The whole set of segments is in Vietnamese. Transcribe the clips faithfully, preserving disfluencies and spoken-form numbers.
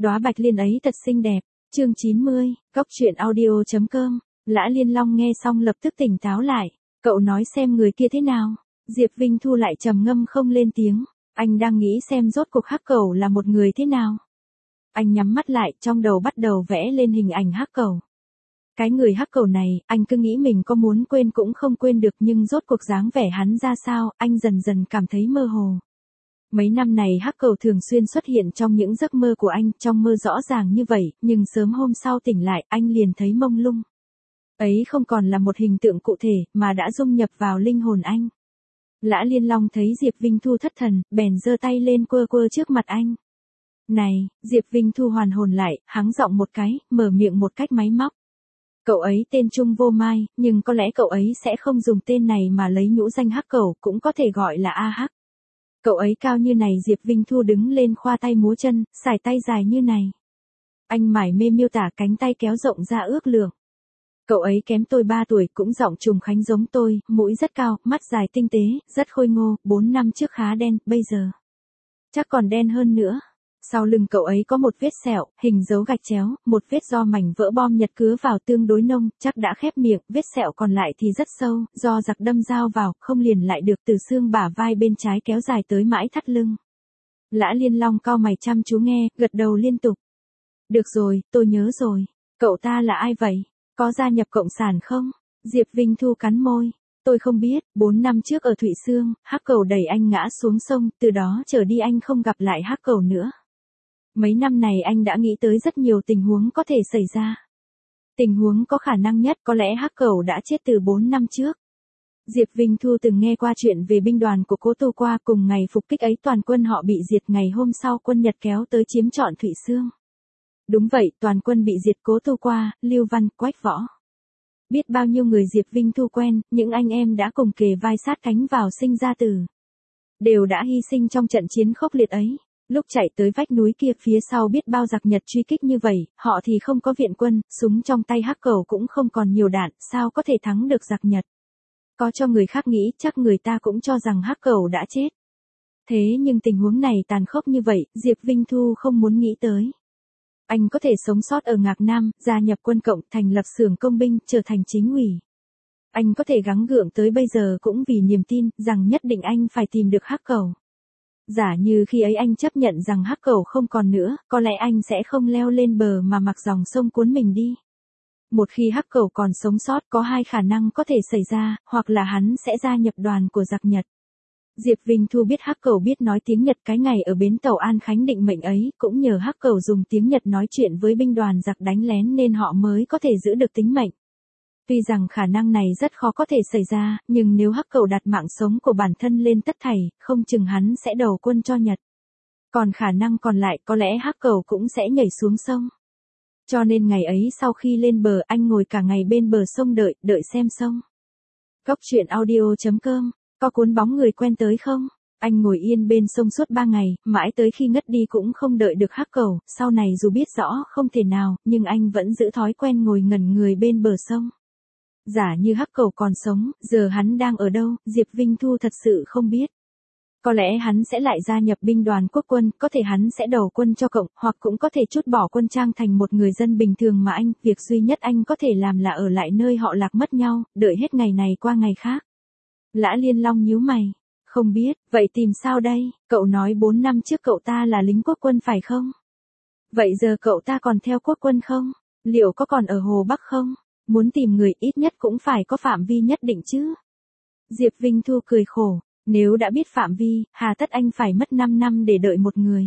đóa bạch liên ấy thật xinh đẹp. Chương chín mươi, Cốc truyện audio chấm com. Lã Liên Long nghe xong lập tức tỉnh táo lại. Cậu nói xem người kia thế nào? Diệp Vinh Thu lại trầm ngâm không lên tiếng. Anh đang nghĩ xem rốt cuộc hắc cẩu là một người thế nào. Anh nhắm mắt lại, trong đầu bắt đầu vẽ lên hình ảnh hắc cẩu. Cái người hắc cẩu này, anh cứ nghĩ mình có muốn quên cũng không quên được, nhưng rốt cuộc dáng vẻ hắn ra sao, anh dần dần cảm thấy mơ hồ. Mấy năm này hắc cẩu thường xuyên xuất hiện trong những giấc mơ của anh, trong mơ rõ ràng như vậy, nhưng sớm hôm sau tỉnh lại, anh liền thấy mông lung. Ấy không còn là một hình tượng cụ thể, mà đã dung nhập vào linh hồn anh. Lã Liên Long thấy Diệp Vinh Thu thất thần, bèn giơ tay lên quơ quơ trước mặt anh. Này, Diệp Vinh Thu hoàn hồn lại, hắng giọng một cái, mở miệng một cách máy móc. Cậu ấy tên Trung Vô Mai, nhưng có lẽ cậu ấy sẽ không dùng tên này mà lấy nhũ danh hắc cẩu, cũng có thể gọi là A Hắc. Cậu ấy cao như này. Diệp Vinh Thu đứng lên khoa tay múa chân, xài tay dài như này. Anh mải mê miêu tả cánh tay kéo rộng ra ước lượng. Cậu ấy kém tôi ba tuổi, cũng giọng trùng khánh giống tôi, mũi rất cao, mắt dài tinh tế, rất khôi ngô, bốn năm trước khá đen, bây giờ chắc còn đen hơn nữa. Sau lưng cậu ấy có một vết sẹo, hình dấu gạch chéo, một vết do mảnh vỡ bom Nhật cứa vào tương đối nông, chắc đã khép miệng, vết sẹo còn lại thì rất sâu, do giặc đâm dao vào, không liền lại được, từ xương bả vai bên trái kéo dài tới mãi thắt lưng. Lã Liên Long cau mày chăm chú nghe, gật đầu liên tục. Được rồi, tôi nhớ rồi. Cậu ta là ai vậy? Có gia nhập cộng sản không? Diệp Vinh Thu cắn môi. Tôi không biết, bốn năm trước ở Thụy Xương, hắc cẩu đẩy anh ngã xuống sông, từ đó trở đi anh không gặp lại hắc cẩu nữa. Mấy năm này anh đã nghĩ tới rất nhiều tình huống có thể xảy ra. Tình huống có khả năng nhất có lẽ hắc cẩu đã chết từ bốn năm trước. Diệp Vinh Thu từng nghe qua chuyện về binh đoàn của Cố Tô Qua, cùng ngày phục kích ấy toàn quân họ bị diệt, ngày hôm sau quân Nhật kéo tới chiếm trọn Thụy Xương. Đúng vậy, toàn quân bị diệt, Cố Tô Qua, Lưu Văn, Quách Võ. Biết bao nhiêu người Diệp Vinh Thu quen, những anh em đã cùng kề vai sát cánh vào sinh ra tử. Đều đã hy sinh trong trận chiến khốc liệt ấy. Lúc chạy tới vách núi kia, phía sau biết bao giặc Nhật truy kích như vậy, họ thì không có viện quân, súng trong tay hắc cẩu cũng không còn nhiều đạn, sao có thể thắng được giặc Nhật. Có cho người khác nghĩ, chắc người ta cũng cho rằng hắc cẩu đã chết. Thế nhưng tình huống này tàn khốc như vậy, Diệp Vinh Thu không muốn nghĩ tới. Anh có thể sống sót ở Ngạc Nam, gia nhập quân cộng, thành lập xưởng công binh, trở thành chính ủy. Anh có thể gắng gượng tới bây giờ cũng vì niềm tin, rằng nhất định anh phải tìm được hắc cẩu. Giả như khi ấy anh chấp nhận rằng hắc cẩu không còn nữa, có lẽ anh sẽ không leo lên bờ mà mặc dòng sông cuốn mình đi. Một khi hắc cẩu còn sống sót, có hai khả năng có thể xảy ra, hoặc là hắn sẽ gia nhập đoàn của giặc Nhật. Diệp Vinh Thu biết hắc cẩu biết nói tiếng Nhật, cái ngày ở bến tàu An Khánh định mệnh ấy, cũng nhờ hắc cẩu dùng tiếng Nhật nói chuyện với binh đoàn giặc đánh lén nên họ mới có thể giữ được tính mệnh. Tuy rằng khả năng này rất khó có thể xảy ra, nhưng nếu hắc cẩu đặt mạng sống của bản thân lên tất thảy, không chừng hắn sẽ đầu quân cho Nhật. Còn khả năng còn lại, có lẽ hắc cẩu cũng sẽ nhảy xuống sông. Cho nên ngày ấy sau khi lên bờ, anh ngồi cả ngày bên bờ sông đợi, đợi xem sông. Cốc truyện audio chấm com. Có cuốn bóng người quen tới không? Anh ngồi yên bên sông suốt ba ngày, mãi tới khi ngất đi cũng không đợi được hắc cẩu, sau này dù biết rõ không thể nào, nhưng anh vẫn giữ thói quen ngồi ngẩn người bên bờ sông. Giả như hắc cẩu còn sống, giờ hắn đang ở đâu, Diệp Vinh Thu thật sự không biết. Có lẽ hắn sẽ lại gia nhập binh đoàn quốc quân, có thể hắn sẽ đầu quân cho cộng, hoặc cũng có thể trút bỏ quân trang thành một người dân bình thường mà anh, việc duy nhất anh có thể làm là ở lại nơi họ lạc mất nhau, đợi hết ngày này qua ngày khác. Lã Liên Long nhíu mày. Không biết, vậy tìm sao đây? Cậu nói bốn năm trước cậu ta là lính quốc quân phải không? Vậy giờ cậu ta còn theo quốc quân không? Liệu có còn ở Hồ Bắc không? Muốn tìm người ít nhất cũng phải có phạm vi nhất định chứ. Diệp Vinh Thu cười khổ. Nếu đã biết phạm vi, hà tất anh phải mất năm năm để đợi một người.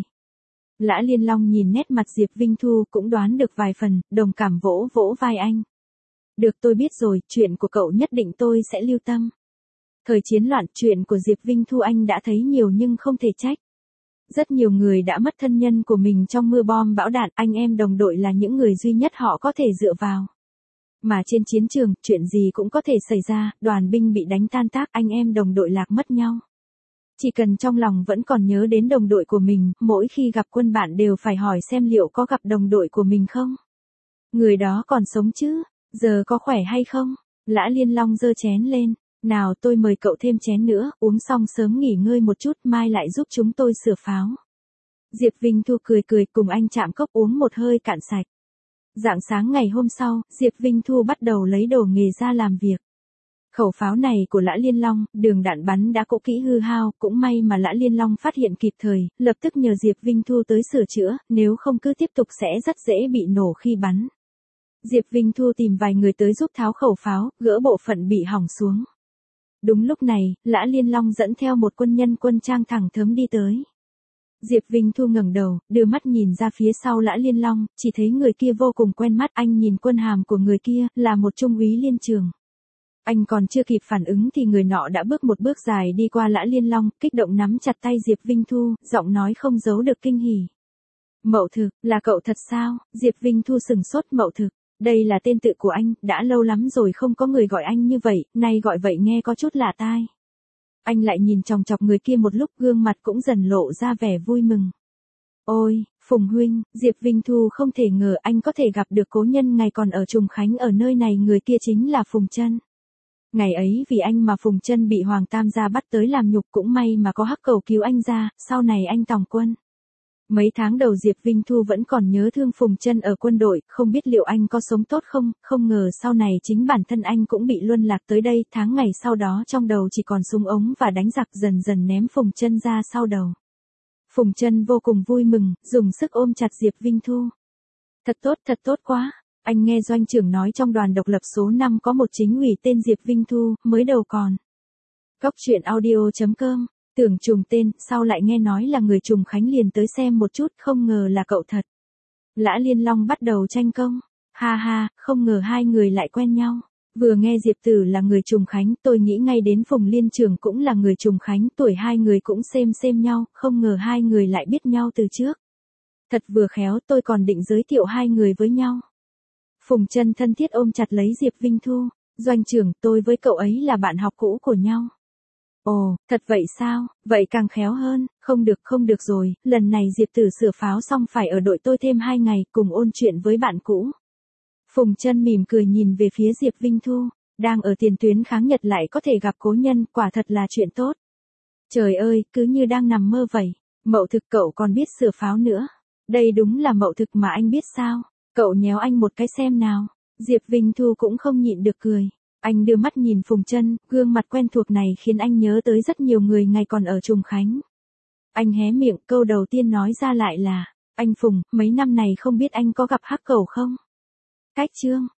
Lã Liên Long nhìn nét mặt Diệp Vinh Thu cũng đoán được vài phần, đồng cảm vỗ vỗ vai anh. Được, tôi biết rồi, chuyện của cậu nhất định tôi sẽ lưu tâm. Thời chiến loạn, chuyện của Diệp Vinh Thu anh đã thấy nhiều nhưng không thể trách. Rất nhiều người đã mất thân nhân của mình trong mưa bom bão đạn, anh em đồng đội là những người duy nhất họ có thể dựa vào. Mà trên chiến trường, chuyện gì cũng có thể xảy ra, đoàn binh bị đánh tan tác, anh em đồng đội lạc mất nhau. Chỉ cần trong lòng vẫn còn nhớ đến đồng đội của mình, mỗi khi gặp quân bạn đều phải hỏi xem liệu có gặp đồng đội của mình không. Người đó còn sống chứ, giờ có khỏe hay không? Lã Liên Long giơ chén lên. Nào, tôi mời cậu thêm chén nữa, uống xong sớm nghỉ ngơi một chút, mai lại giúp chúng tôi sửa pháo. Diệp Vinh Thu cười cười cùng anh chạm cốc uống một hơi cạn sạch. Rạng sáng ngày hôm sau, Diệp Vinh Thu bắt đầu lấy đồ nghề ra làm việc. Khẩu pháo này của Lã Liên Long, đường đạn bắn đã cũ kỹ hư hao, cũng may mà Lã Liên Long phát hiện kịp thời, lập tức nhờ Diệp Vinh Thu tới sửa chữa, nếu không cứ tiếp tục sẽ rất dễ bị nổ khi bắn. Diệp Vinh Thu tìm vài người tới giúp tháo khẩu pháo, gỡ bộ phận bị hỏng xuống. Đúng lúc này, Lã Liên Long dẫn theo một quân nhân quân trang thẳng thớm đi tới. Diệp Vinh Thu ngẩng đầu, đưa mắt nhìn ra phía sau Lã Liên Long, chỉ thấy người kia vô cùng quen mắt. Anh nhìn quân hàm của người kia, là một trung úy liên trường. Anh còn chưa kịp phản ứng thì người nọ đã bước một bước dài đi qua Lã Liên Long, kích động nắm chặt tay Diệp Vinh Thu, giọng nói không giấu được kinh hỉ. Mậu Thực, là cậu thật sao? Diệp Vinh Thu sừng sốt. Mậu Thực, đây là tên tự của anh, đã lâu lắm rồi không có người gọi anh như vậy, nay gọi vậy nghe có chút lạ tai. Anh lại nhìn chòng chọc người kia một lúc, gương mặt cũng dần lộ ra vẻ vui mừng. Ôi, Phùng huynh, Diệp Vinh Thu không thể ngờ anh có thể gặp được cố nhân ngày còn ở Trùng Khánh ở nơi này, người kia chính là Phùng Chân. Ngày ấy vì anh mà Phùng Chân bị Hoàng Tam gia bắt tới làm nhục, cũng may mà có Hắc Cầu cứu anh ra, sau này anh tòng quân. Mấy tháng đầu Diệp Vinh Thu vẫn còn nhớ thương Phùng Chân ở quân đội, không biết liệu anh có sống tốt không, không ngờ sau này chính bản thân anh cũng bị luân lạc tới đây. Tháng ngày sau đó trong đầu chỉ còn súng ống và đánh giặc, dần dần ném Phùng Chân ra sau đầu. Phùng Chân vô cùng vui mừng, dùng sức ôm chặt Diệp Vinh Thu. Thật tốt, thật tốt quá. Anh nghe doanh trưởng nói trong đoàn độc lập số năm có một chính ủy tên Diệp Vinh Thu, mới đầu còn. Cóc truyện audio chấm com, tưởng trùng tên, sau lại nghe nói là người Trùng Khánh liền tới xem một chút, không ngờ là cậu thật. Lã Liên Long bắt đầu tranh công. Ha ha, không ngờ hai người lại quen nhau. Vừa nghe Diệp Tử là người Trùng Khánh, tôi nghĩ ngay đến Phùng Liên Trường cũng là người Trùng Khánh, tuổi hai người cũng xem xem nhau, không ngờ hai người lại biết nhau từ trước. Thật vừa khéo, tôi còn định giới thiệu hai người với nhau. Phùng Chân thân thiết ôm chặt lấy Diệp Vinh Thu. Doanh trưởng, tôi với cậu ấy là bạn học cũ của nhau. Ồ, thật vậy sao? Vậy càng khéo hơn. Không được, không được rồi, lần này Diệp Tử sửa pháo xong phải ở đội tôi thêm hai ngày, cùng ôn chuyện với bạn cũ. Phùng Chân mỉm cười nhìn về phía Diệp Vinh Thu. Đang ở tiền tuyến kháng Nhật lại có thể gặp cố nhân, quả thật là chuyện tốt. Trời ơi, cứ như đang nằm mơ vậy. Mậu Thực, cậu còn biết sửa pháo nữa. Đây đúng là Mậu Thực mà anh biết sao? Cậu nhéo anh một cái xem nào. Diệp Vinh Thu cũng không nhịn được cười. Anh đưa mắt nhìn Phùng Chân, gương mặt quen thuộc này khiến anh nhớ tới rất nhiều người ngày còn ở Trùng Khánh. Anh hé miệng, câu đầu tiên nói ra lại là, anh Phùng, mấy năm này không biết anh có gặp Hắc Cầu không? Cách chương.